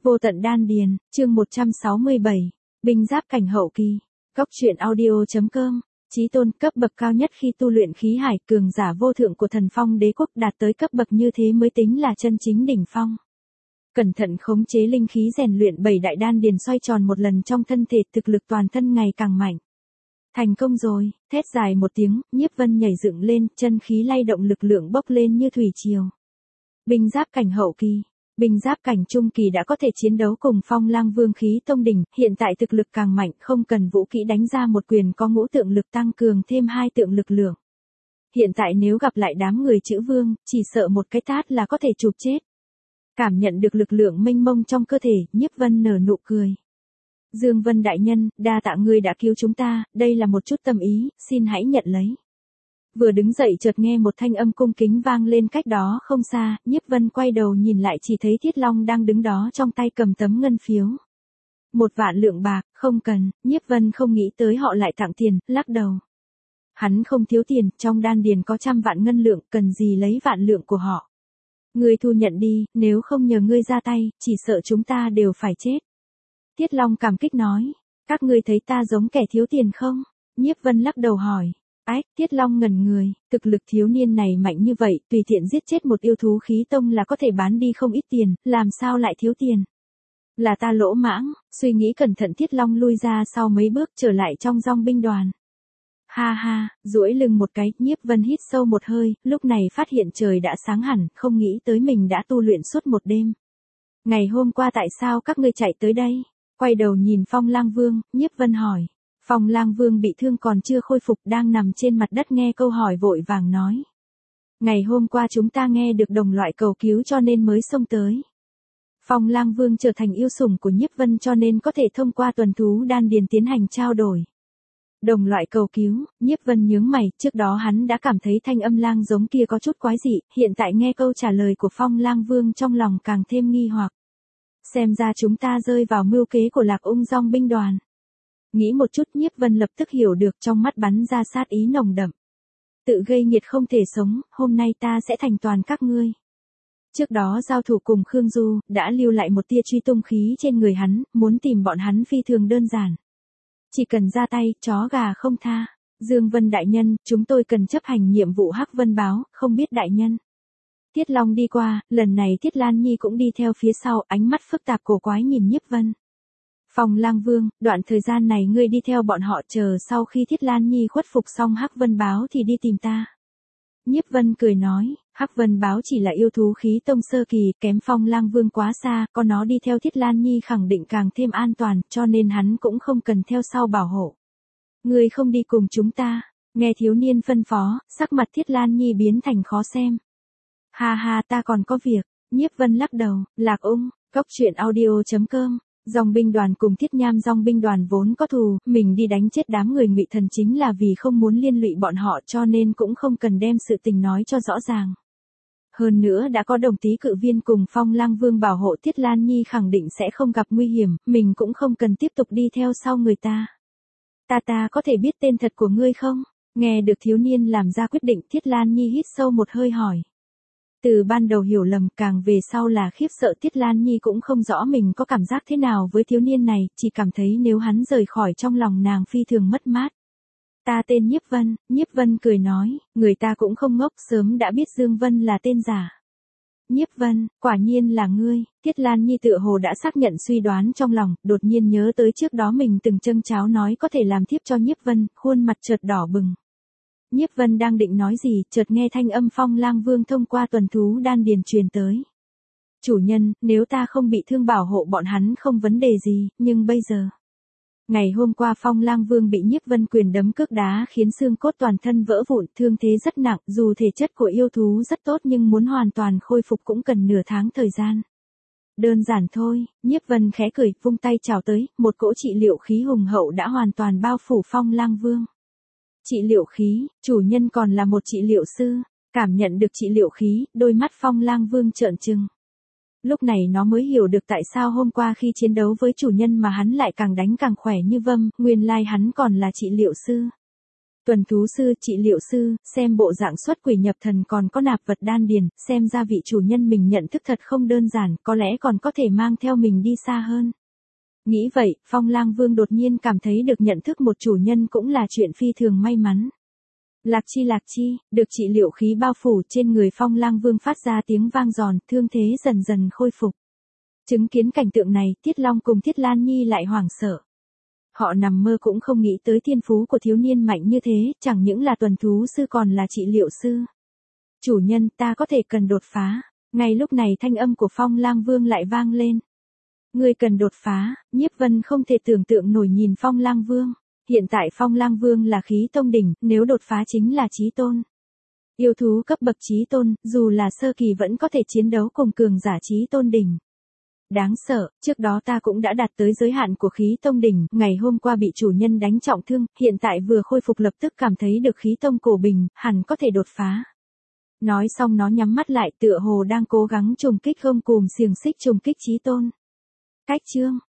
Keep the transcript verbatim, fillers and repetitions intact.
Vô tận đan điền, chương một trăm sáu mươi bảy, binh giáp cảnh hậu kỳ. Góc truyện audio.com, chí tôn cấp bậc cao nhất khi tu luyện khí hải, cường giả vô thượng của thần phong đế quốc đạt tới cấp bậc như thế mới tính là chân chính đỉnh phong. Cẩn thận khống chế linh khí rèn luyện bảy đại đan điền xoay tròn một lần trong thân thể, thực lực toàn thân ngày càng mạnh. Thành công rồi, thét dài một tiếng, Nhiếp Vân nhảy dựng lên, chân khí lay động, lực lượng bốc lên như thủy triều. Binh giáp cảnh hậu kỳ. Binh giáp cảnh trung kỳ đã có thể chiến đấu cùng Phong Lang Vương khí tông đỉnh, hiện tại thực lực càng mạnh, không cần vũ kỹ đánh ra một quyền có ngũ tượng lực tăng cường thêm hai tượng lực lượng. Hiện tại nếu gặp lại đám người chữ vương, chỉ sợ một cái tát là có thể chụp chết. Cảm nhận được lực lượng mênh mông trong cơ thể, Nhiếp Vân nở nụ cười. Dương Vân đại nhân, đa tạ ngươi đã cứu chúng ta, đây là một chút tâm ý, xin hãy nhận lấy. Vừa đứng dậy chợt nghe một thanh âm cung kính vang lên cách đó không xa, Nhiếp Vân quay đầu nhìn lại chỉ thấy Thiết Long đang đứng đó trong tay cầm tấm ngân phiếu. Một vạn lượng bạc, không cần, Nhiếp Vân không nghĩ tới họ lại tặng tiền, lắc đầu. Hắn không thiếu tiền, trong đan điền có trăm vạn ngân lượng, cần gì lấy vạn lượng của họ. Ngươi thu nhận đi, nếu không nhờ ngươi ra tay, chỉ sợ chúng ta đều phải chết. Thiết Long cảm kích nói, các ngươi thấy ta giống kẻ thiếu tiền không? Nhiếp Vân lắc đầu hỏi. Ách, Thiết Long ngẩn người, thực lực thiếu niên này mạnh như vậy, tùy tiện giết chết một yêu thú khí tông là có thể bán đi không ít tiền, làm sao lại thiếu tiền? Là ta lỗ mãng, suy nghĩ cẩn thận Thiết Long lui ra sau mấy bước trở lại trong dòng binh đoàn. Ha ha, duỗi lưng một cái, Nhiếp Vân hít sâu một hơi, lúc này phát hiện trời đã sáng hẳn, không nghĩ tới mình đã tu luyện suốt một đêm. Ngày hôm qua tại sao các ngươi chạy tới đây? Quay đầu nhìn Phong Lang Vương, Nhiếp Vân hỏi. Phong Lang Vương bị thương còn chưa khôi phục, đang nằm trên mặt đất nghe câu hỏi vội vàng nói. Ngày hôm qua chúng ta nghe được đồng loại cầu cứu cho nên mới xông tới. Phong Lang Vương trở thành yêu sủng của Nhiếp Vân cho nên có thể thông qua tuần thú đan điền tiến hành trao đổi. Đồng loại cầu cứu, Nhiếp Vân nhướng mày, trước đó hắn đã cảm thấy thanh âm lang giống kia có chút quái dị, hiện tại nghe câu trả lời của Phong Lang Vương trong lòng càng thêm nghi hoặc. Xem ra chúng ta rơi vào mưu kế của Lạc Ung dòng binh đoàn. Nghĩ một chút, Nhiếp Vân lập tức hiểu được, trong mắt bắn ra sát ý nồng đậm. Tự gây nghiệt không thể sống, hôm nay ta sẽ thành toàn các ngươi. Trước đó giao thủ cùng Khương Du, đã lưu lại một tia truy tung khí trên người hắn, muốn tìm bọn hắn phi thường đơn giản. Chỉ cần ra tay, chó gà không tha. Dương Vân đại nhân, chúng tôi cần chấp hành nhiệm vụ Hắc Vân báo, không biết đại nhân. Thiết Long đi qua, lần này Thiết Lan Nhi cũng đi theo phía sau, ánh mắt phức tạp cổ quái nhìn Nhiếp Vân. Phong Lang Vương, đoạn thời gian này ngươi đi theo bọn họ, chờ sau khi Thiết Lan Nhi khuất phục xong Hắc Vân báo thì đi tìm ta. Nhiếp Vân cười nói, Hắc Vân báo chỉ là yêu thú khí tông sơ kỳ, kém Phong Lang Vương quá xa, có nó đi theo Thiết Lan Nhi khẳng định càng thêm an toàn, cho nên hắn cũng không cần theo sau bảo hộ. Ngươi không đi cùng chúng ta, nghe thiếu niên phân phó, sắc mặt Thiết Lan Nhi biến thành khó xem. Ha ha, ta còn có việc. Nhiếp Vân lắc đầu. Lạc Ung, góc truyện audio.com. Dòng binh đoàn cùng Thiết Nham dòng binh đoàn vốn có thù, mình đi đánh chết đám người Ngụy Thần chính là vì không muốn liên lụy bọn họ, cho nên cũng không cần đem sự tình nói cho rõ ràng. Hơn nữa đã có Đồng Tý Cự Viên cùng Phong Lang Vương bảo hộ, Thiết Lan Nhi khẳng định sẽ không gặp nguy hiểm, mình cũng không cần tiếp tục đi theo sau người ta. Ta ta có thể biết tên thật của ngươi không? Nghe được thiếu niên làm ra quyết định, Thiết Lan Nhi hít sâu một hơi hỏi. Từ ban đầu hiểu lầm, càng về sau là khiếp sợ, Thiết Lan Nhi cũng không rõ mình có cảm giác thế nào với thiếu niên này, chỉ cảm thấy nếu hắn rời khỏi trong lòng nàng phi thường mất mát. Ta tên Nhiếp Vân, Nhiếp Vân cười nói, người ta cũng không ngốc, sớm đã biết Dương Vân là tên giả. Nhiếp Vân, quả nhiên là ngươi. Thiết Lan Nhi tựa hồ đã xác nhận suy đoán trong lòng, đột nhiên nhớ tới trước đó mình từng châm cháo nói có thể làm thiếp cho Nhiếp Vân, khuôn mặt chợt đỏ bừng. Nhiếp Vân đang định nói gì, chợt nghe thanh âm Phong Lang Vương thông qua tuần thú đan điền truyền tới. Chủ nhân, nếu ta không bị thương bảo hộ bọn hắn không vấn đề gì, nhưng bây giờ. Ngày hôm qua Phong Lang Vương bị Nhiếp Vân quyền đấm cước đá khiến xương cốt toàn thân vỡ vụn, thương thế rất nặng, dù thể chất của yêu thú rất tốt nhưng muốn hoàn toàn khôi phục cũng cần nửa tháng thời gian. Đơn giản thôi, Nhiếp Vân khẽ cười, vung tay chào tới, một cỗ trị liệu khí hùng hậu đã hoàn toàn bao phủ Phong Lang Vương. Trị liệu khí, chủ nhân còn là một trị liệu sư, cảm nhận được trị liệu khí, đôi mắt Phong Lang Vương trợn trừng. Lúc này nó mới hiểu được tại sao hôm qua khi chiến đấu với chủ nhân mà hắn lại càng đánh càng khỏe như vâm, nguyên lai hắn còn là trị liệu sư. Tuần thú sư, trị liệu sư, xem bộ dạng xuất quỷ nhập thần còn có nạp vật đan điền, xem ra vị chủ nhân mình nhận thức thật không đơn giản, có lẽ còn có thể mang theo mình đi xa hơn. Nghĩ vậy, Phong Lang Vương đột nhiên cảm thấy được nhận thức một chủ nhân cũng là chuyện phi thường may mắn. Lạc chi lạc chi, được trị liệu khí bao phủ trên người Phong Lang Vương phát ra tiếng vang giòn, thương thế dần dần khôi phục. Chứng kiến cảnh tượng này, Tiết Long cùng Tiết Lan Nhi lại hoảng sợ. Họ nằm mơ cũng không nghĩ tới thiên phú của thiếu niên mạnh như thế, chẳng những là tuần thú sư còn là trị liệu sư. Chủ nhân, ta có thể cần đột phá. Ngay lúc này thanh âm của Phong Lang Vương lại vang lên. Ngươi cần đột phá, Nhiếp Vân không thể tưởng tượng nổi nhìn Phong Lang Vương. Hiện tại Phong Lang Vương là khí tông đỉnh, nếu đột phá chính là chí tôn. Yêu thú cấp bậc chí tôn, dù là sơ kỳ vẫn có thể chiến đấu cùng cường giả chí tôn đỉnh. Đáng sợ, trước đó ta cũng đã đạt tới giới hạn của khí tông đỉnh, ngày hôm qua bị chủ nhân đánh trọng thương, hiện tại vừa khôi phục lập tức cảm thấy được khí tông cổ bình, hẳn có thể đột phá. Nói xong nó nhắm mắt lại tựa hồ đang cố gắng trùng kích không cùm xiềng xích trùng kích chí tôn. Cách chương